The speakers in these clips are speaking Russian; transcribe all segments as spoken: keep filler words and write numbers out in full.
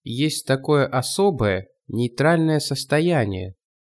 Есть такое особое, нейтральное состояние.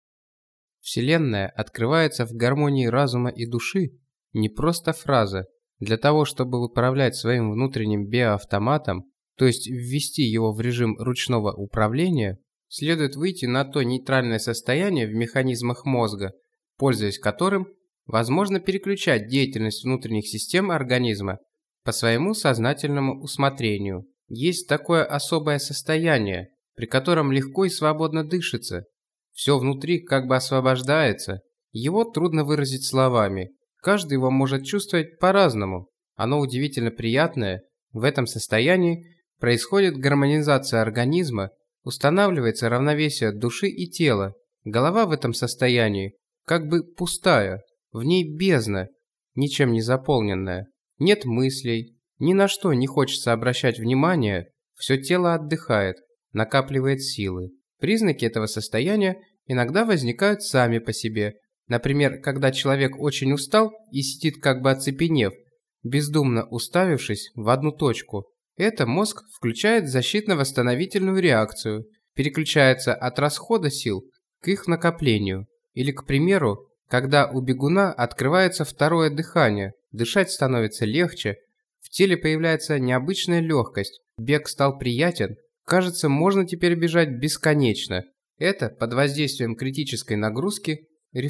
Вселенная открывается в гармонии разума и души, не просто фраза. Для того, чтобы управлять своим внутренним биоавтоматом, то есть ввести его в режим ручного управления, следует выйти на то нейтральное состояние в механизмах мозга, пользуясь которым возможно переключать деятельность внутренних систем организма по своему сознательному усмотрению. Есть такое особое состояние, при котором легко и свободно дышится. Все внутри как бы освобождается, его трудно выразить словами. Каждый его может чувствовать по-разному. Оно удивительно приятное. В этом состоянии происходит гармонизация организма, устанавливается равновесие души и тела. Голова в этом состоянии как бы пустая, в ней бездна, ничем не заполненная. Нет мыслей, ни на что не хочется обращать внимание, все тело отдыхает, накапливает силы. Признаки этого состояния иногда возникают сами по себе. Например, когда человек очень устал и сидит как бы оцепенев, бездумно уставившись в одну точку. Это мозг включает защитно-восстановительную реакцию, переключается от расхода сил к их накоплению. Или, к примеру, когда у бегуна открывается второе дыхание, дышать становится легче, в теле появляется необычная легкость, бег стал приятен, кажется, можно теперь бежать бесконечно. Это под воздействием критической нагрузки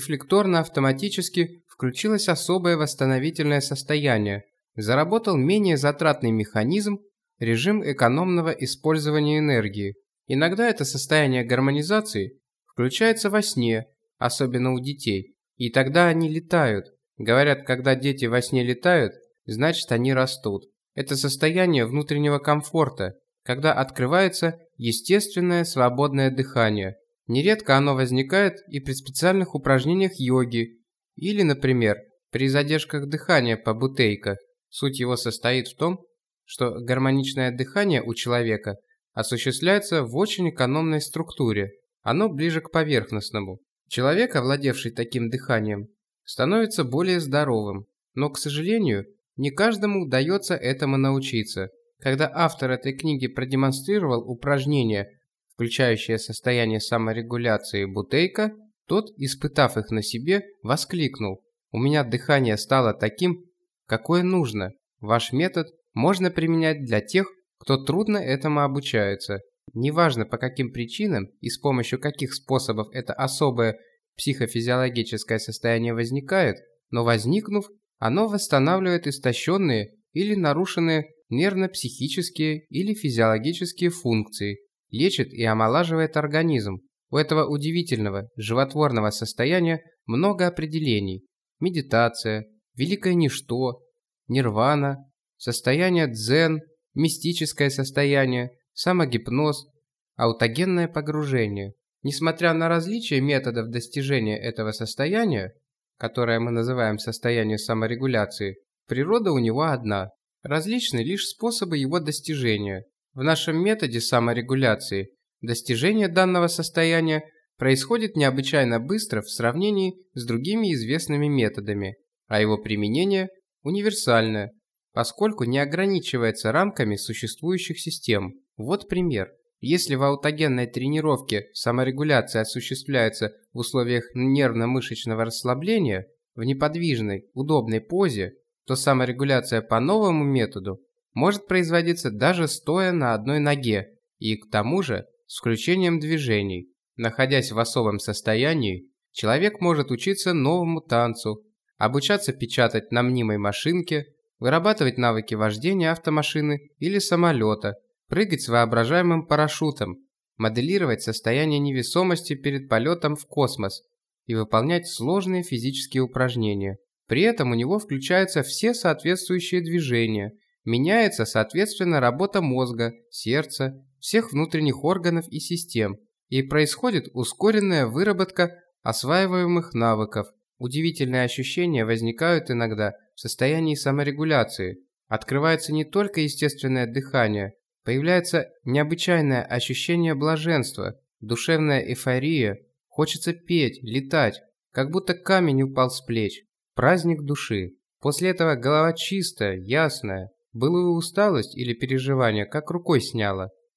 рефлекторно-автоматически включилось особое восстановительное состояние, заработал менее затратный механизм, режим экономного использования энергии. Иногда это состояние гармонизации включается во сне, особенно у детей, и тогда они летают. Говорят, когда дети во сне летают, значит они растут. Это состояние внутреннего комфорта, когда открывается естественное свободное дыхание. Нередко оно возникает и при специальных упражнениях йоги, или, например, при задержках дыхания по Бутейко. Суть его состоит в том, что гармоничное дыхание у человека осуществляется в очень экономной структуре, оно ближе к поверхностному. Человек, овладевший таким дыханием, становится более здоровым, но, к сожалению, не каждому удается этому научиться. Когда автор этой книги продемонстрировал упражнения, включающие состояние саморегуляции Бутейко, тот, испытав их на себе, воскликнул: «У меня дыхание стало таким, какое нужно. Ваш метод можно применять для тех, кто трудно этому обучается». Неважно, по каким причинам и с помощью каких способов это особое психофизиологическое состояние возникает, но возникнув, оно восстанавливает истощенные или нарушенные нервно-психические или физиологические функции, лечит и омолаживает организм. У этого удивительного, животворного состояния много определений: медитация, великое ничто, нирвана, состояние дзен, мистическое состояние, самогипноз, аутогенное погружение. Несмотря на различия методов достижения этого состояния, которое мы называем состоянием саморегуляции, природа у него одна. Различны лишь способы его достижения. В нашем методе саморегуляции достижение данного состояния происходит необычайно быстро в сравнении с другими известными методами, а его применение универсальное, поскольку не ограничивается рамками существующих систем. Вот пример. Если в аутогенной тренировке саморегуляция осуществляется в условиях нервно-мышечного расслабления, в неподвижной, удобной позе, то саморегуляция по новому методу может производиться даже стоя на одной ноге и, к тому же, с включением движений. Находясь в особом состоянии, человек может учиться новому танцу, обучаться печатать на мнимой машинке, вырабатывать навыки вождения автомашины или самолета, прыгать с воображаемым парашютом, моделировать состояние невесомости перед полетом в космос и выполнять сложные физические упражнения. При этом у него включаются все соответствующие движения, меняется, соответственно, работа мозга, сердца, всех внутренних органов и систем, и происходит ускоренная выработка осваиваемых навыков. Удивительные ощущения возникают иногда в состоянии саморегуляции. Открывается не только естественное дыхание, появляется необычайное ощущение блаженства, душевная эйфория, хочется петь, летать, как будто камень упал с плеч. Праздник души. После этого голова чистая, ясная, былую усталость или переживание как рукой сняло.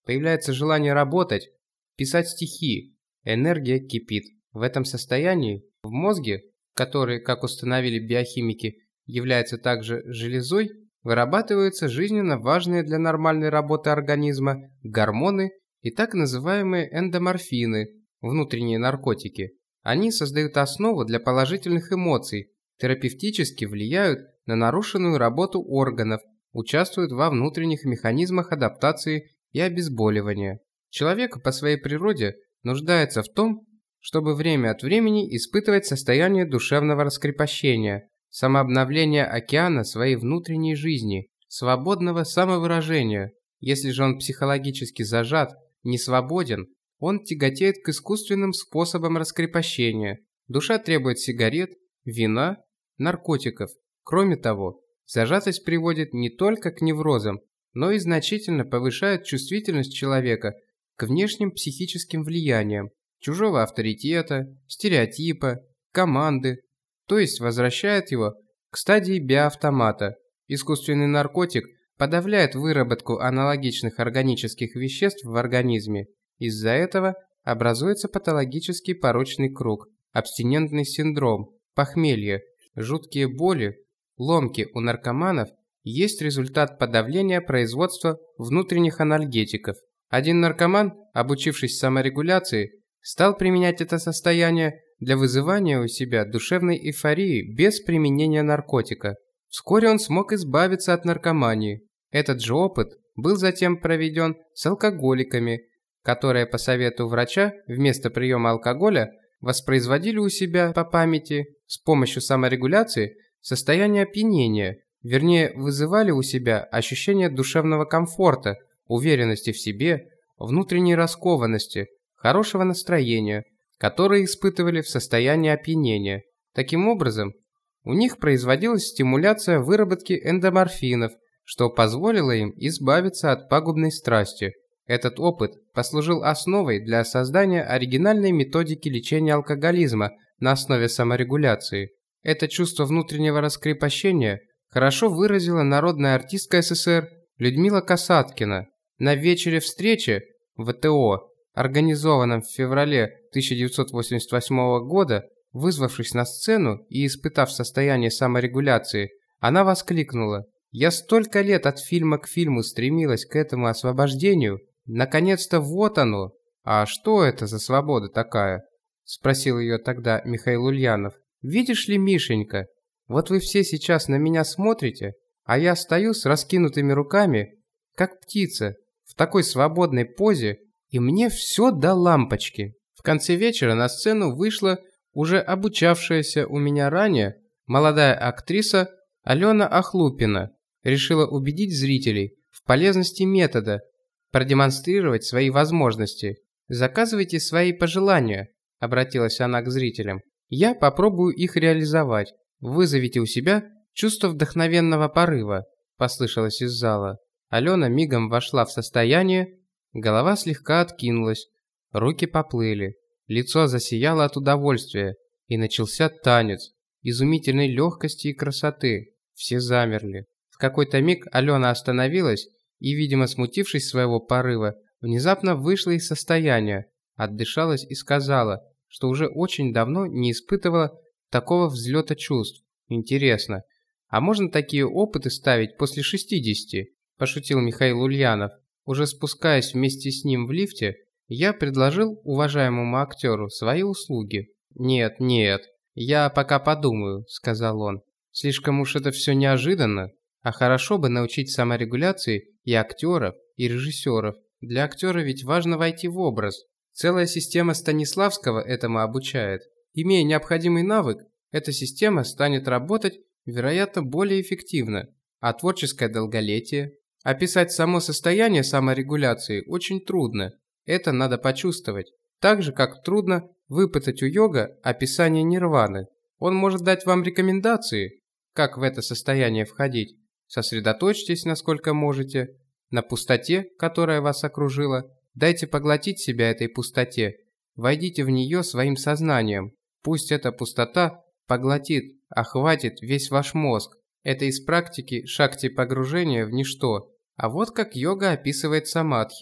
Появляется желание работать, писать стихи. Энергия кипит. В этом состоянии в мозге, который, как установили биохимики, является также железой, вырабатываются жизненно важные для нормальной работы организма гормоны и так называемые эндоморфины, внутренние наркотики. Они создают основу для положительных эмоций, терапевтически влияют на нарушенную работу органов, участвуют во внутренних механизмах адаптации и обезболивания. Человек по своей природе нуждается в том, чтобы время от времени испытывать состояние душевного раскрепощения, самообновления океана своей внутренней жизни, свободного самовыражения. Если же он психологически зажат, не свободен, он тяготеет к искусственным способам раскрепощения. Душа требует сигарет, вина, наркотиков. Кроме того, зажатость приводит не только к неврозам, но и значительно повышает чувствительность человека к внешним психическим влияниям, чужого авторитета, стереотипа, команды, то есть возвращает его к стадии биоавтомата. Искусственный наркотик подавляет выработку аналогичных органических веществ в организме. Из-за этого образуется патологический порочный круг, абстинентный синдром, похмелье, жуткие боли, ломки у наркоманов есть результат подавления производства внутренних анальгетиков. Один наркоман, обучившись саморегуляции, стал применять это состояние для вызывания у себя душевной эйфории без применения наркотика. Вскоре он смог избавиться от наркомании. Этот же опыт был затем проведен с алкоголиками, которые по совету врача вместо приема алкоголя воспроизводили у себя по памяти с помощью саморегуляции состояние опьянения, вернее вызывали у себя ощущение душевного комфорта, уверенности в себе, внутренней раскованности, хорошего настроения, которые испытывали в состоянии опьянения. Таким образом, у них производилась стимуляция выработки эндоморфинов, что позволило им избавиться от пагубной страсти. Этот опыт послужил основой для создания оригинальной методики лечения алкоголизма на основе саморегуляции. Это чувство внутреннего раскрепощения хорошо выразила народная артистка СССР Людмила Касаткина на вечере встречи в ВТО, организованном в феврале тысяча девятьсот восемьдесят восьмого года. Вызвавшись на сцену и испытав состояние саморегуляции, она воскликнула: «Я столько лет от фильма к фильму стремилась к этому освобождению. Наконец-то вот оно!» «А что это за свобода такая?» – спросил ее тогда Михаил Ульянов. «Видишь ли, Мишенька, вот вы все сейчас на меня смотрите, а я стою с раскинутыми руками, как птица, в такой свободной позе, и мне все до лампочки». В конце вечера на сцену вышла уже обучавшаяся у меня ранее молодая актриса Алена Охлупина. Решила убедить зрителей в полезности метода, продемонстрировать свои возможности. «Заказывайте свои пожелания», – обратилась она к зрителям. «Я попробую их реализовать. Вызовите у себя чувство вдохновенного порыва», – послышалось из зала. Алена мигом вошла в состояние, голова слегка откинулась, руки поплыли, лицо засияло от удовольствия, и начался танец изумительной легкости и красоты. Все замерли. В какой-то миг Алена остановилась и, видимо, смутившись своего порыва, внезапно вышла из состояния, отдышалась и сказала, что уже очень давно не испытывала такого взлета чувств. «Интересно, а можно такие опыты ставить после шестидесяти?» – пошутил Михаил Ульянов. Уже спускаясь вместе с ним в лифте, я предложил уважаемому актеру свои услуги. «Нет, нет, я пока подумаю», – сказал он. «Слишком уж это все неожиданно, а хорошо бы научить саморегуляции и актеров, и режиссеров. Для актера ведь важно войти в образ. Целая система Станиславского этому обучает. Имея необходимый навык, эта система станет работать, вероятно, более эффективно. А творческое долголетие? Описать само состояние саморегуляции очень трудно. Это надо почувствовать. Так же, как трудно выпытать у йога описание нирваны. Он может дать вам рекомендации, как в это состояние входить. Сосредоточьтесь, насколько можете, на пустоте, которая вас окружила. Дайте поглотить себя этой пустоте. Войдите в нее своим сознанием. Пусть эта пустота поглотит, охватит весь ваш мозг. Это из практики шакти погружения в ничто. А вот как йога описывает самадхи.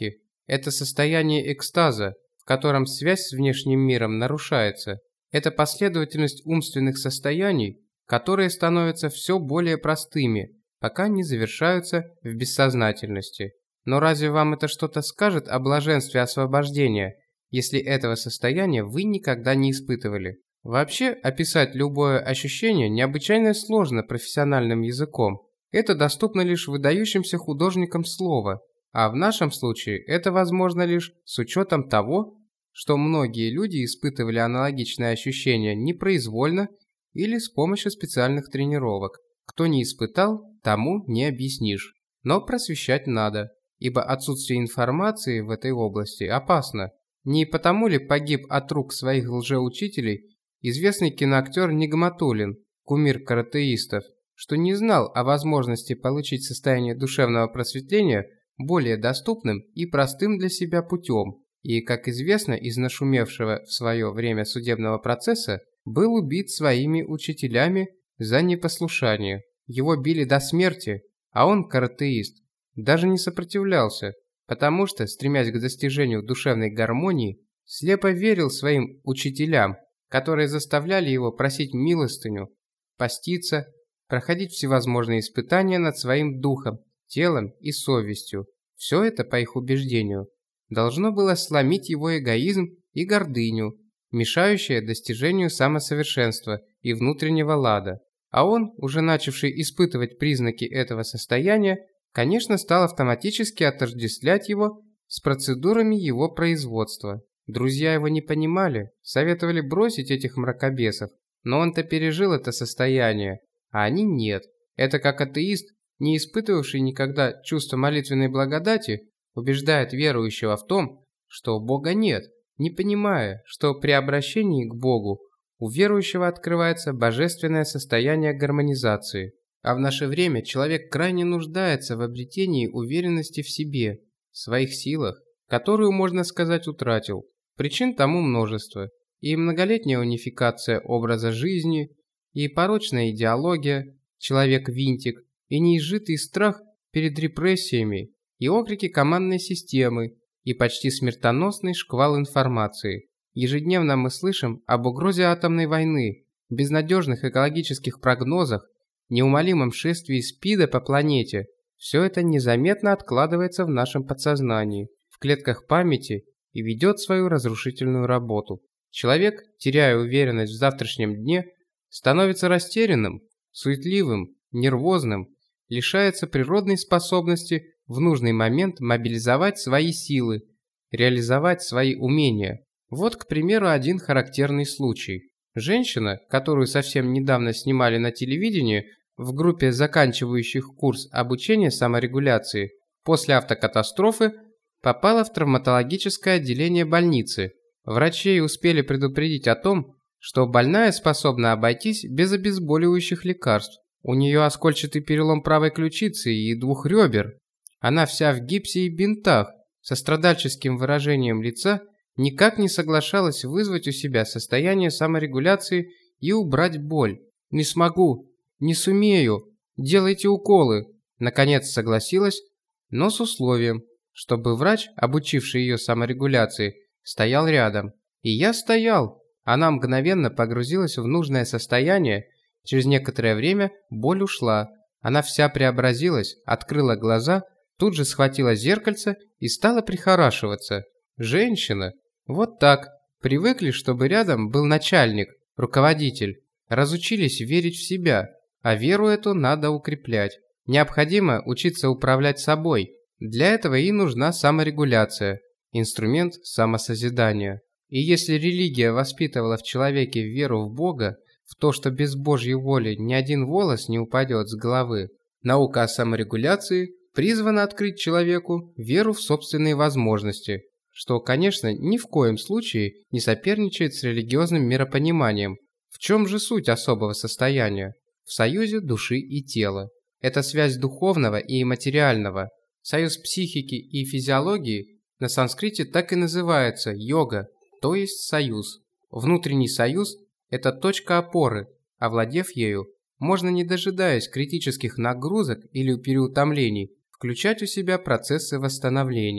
Это состояние экстаза, в котором связь с внешним миром нарушается. Это последовательность умственных состояний, которые становятся все более простыми, пока не завершаются в бессознательности. Но разве вам это что-то скажет о блаженстве освобождения, если этого состояния вы никогда не испытывали? Вообще, описать любое ощущение необычайно сложно профессиональным языком. Это доступно лишь выдающимся художникам слова, а в нашем случае это возможно лишь с учетом того, что многие люди испытывали аналогичные ощущения непроизвольно или с помощью специальных тренировок. Кто не испытал, тому не объяснишь. Но просвещать надо, ибо отсутствие информации в этой области опасно. Не потому ли погиб от рук своих лжеучителей известный киноактер Нигматуллин, кумир каратеистов, что не знал о возможности получить состояние душевного просветления более доступным и простым для себя путем, и, как известно из нашумевшего в свое время судебного процесса, был убит своими учителями за непослушание. Его били до смерти, а он, каратеист, даже не сопротивлялся, потому что, стремясь к достижению душевной гармонии, слепо верил своим учителям, которые заставляли его просить милостыню, поститься, проходить всевозможные испытания над своим духом, телом и совестью. Все это, по их убеждению, должно было сломить его эгоизм и гордыню, мешающие достижению самосовершенства и внутреннего лада. А он, уже начавший испытывать признаки этого состояния, конечно, стал автоматически отождествлять его с процедурами его производства. Друзья его не понимали, советовали бросить этих мракобесов, но он-то пережил это состояние, а они нет. Это как атеист, не испытывавший никогда чувства молитвенной благодати, убеждает верующего в том, что Бога нет, не понимая, что при обращении к Богу у верующего открывается божественное состояние гармонизации. А в наше время человек крайне нуждается в обретении уверенности в себе, в своих силах, которую, можно сказать, утратил. Причин тому множество. И многолетняя унификация образа жизни, и порочная идеология, человек-винтик, и неизжитый страх перед репрессиями, и окрики командной системы, и почти смертоносный шквал информации. Ежедневно мы слышим об угрозе атомной войны, безнадежных экологических прогнозах, неумолимом шествии СПИДа по планете. Все это незаметно откладывается в нашем подсознании, в клетках памяти и ведет свою разрушительную работу. Человек, теряя уверенность в завтрашнем дне, становится растерянным, суетливым, нервозным, лишается природной способности в нужный момент мобилизовать свои силы, реализовать свои умения. Вот, к примеру, один характерный случай. Женщина, которую совсем недавно снимали на телевидении в группе заканчивающих курс обучения саморегуляции, после автокатастрофы попала в травматологическое отделение больницы. Врачи успели предупредить о том, что больная способна обойтись без обезболивающих лекарств. У нее оскольчатый перелом правой ключицы и двух ребер. Она вся в гипсе и бинтах, со страдальческим выражением лица, никак не соглашалась вызвать у себя состояние саморегуляции и убрать боль. «Не смогу, не сумею, делайте уколы», наконец согласилась, но с условием, чтобы врач, обучивший ее саморегуляции, стоял рядом. И я стоял. Она мгновенно погрузилась в нужное состояние. Через некоторое время боль ушла. Она вся преобразилась, открыла глаза, тут же схватила зеркальце и стала прихорашиваться. Женщина. Вот так. Привыкли, чтобы рядом был начальник, руководитель. Разучились верить в себя, а веру эту надо укреплять. Необходимо учиться управлять собой. Для этого и нужна саморегуляция, инструмент самосозидания. И если религия воспитывала в человеке веру в Бога, в то, что без Божьей воли ни один волос не упадет с головы, наука о саморегуляции призвана открыть человеку веру в собственные возможности, что, конечно, ни в коем случае не соперничает с религиозным миропониманием. В чем же суть особого состояния? В союзе души и тела. Это связь духовного и материального. Союз психики и физиологии на санскрите так и называется йога, то есть союз. Внутренний союз – это точка опоры, овладев ею, можно, не дожидаясь критических нагрузок или переутомлений, включать у себя процессы восстановления.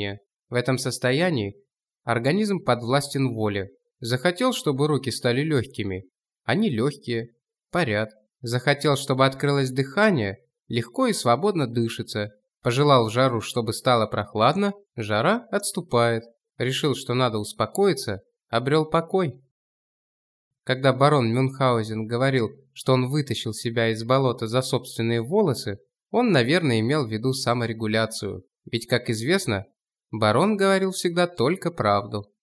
В этом состоянии организм подвластен воле. Захотел, чтобы руки стали легкими, они легкие, парят. Захотел, чтобы открылось дыхание, легко и свободно дышится. Пожелал в жару, чтобы стало прохладно, жара отступает. Решил, что надо успокоиться, обрел покой. Когда барон Мюнхгаузен говорил, что он вытащил себя из болота за собственные волосы, он, наверное, имел в виду саморегуляцию. Ведь, как известно, барон говорил всегда только правду.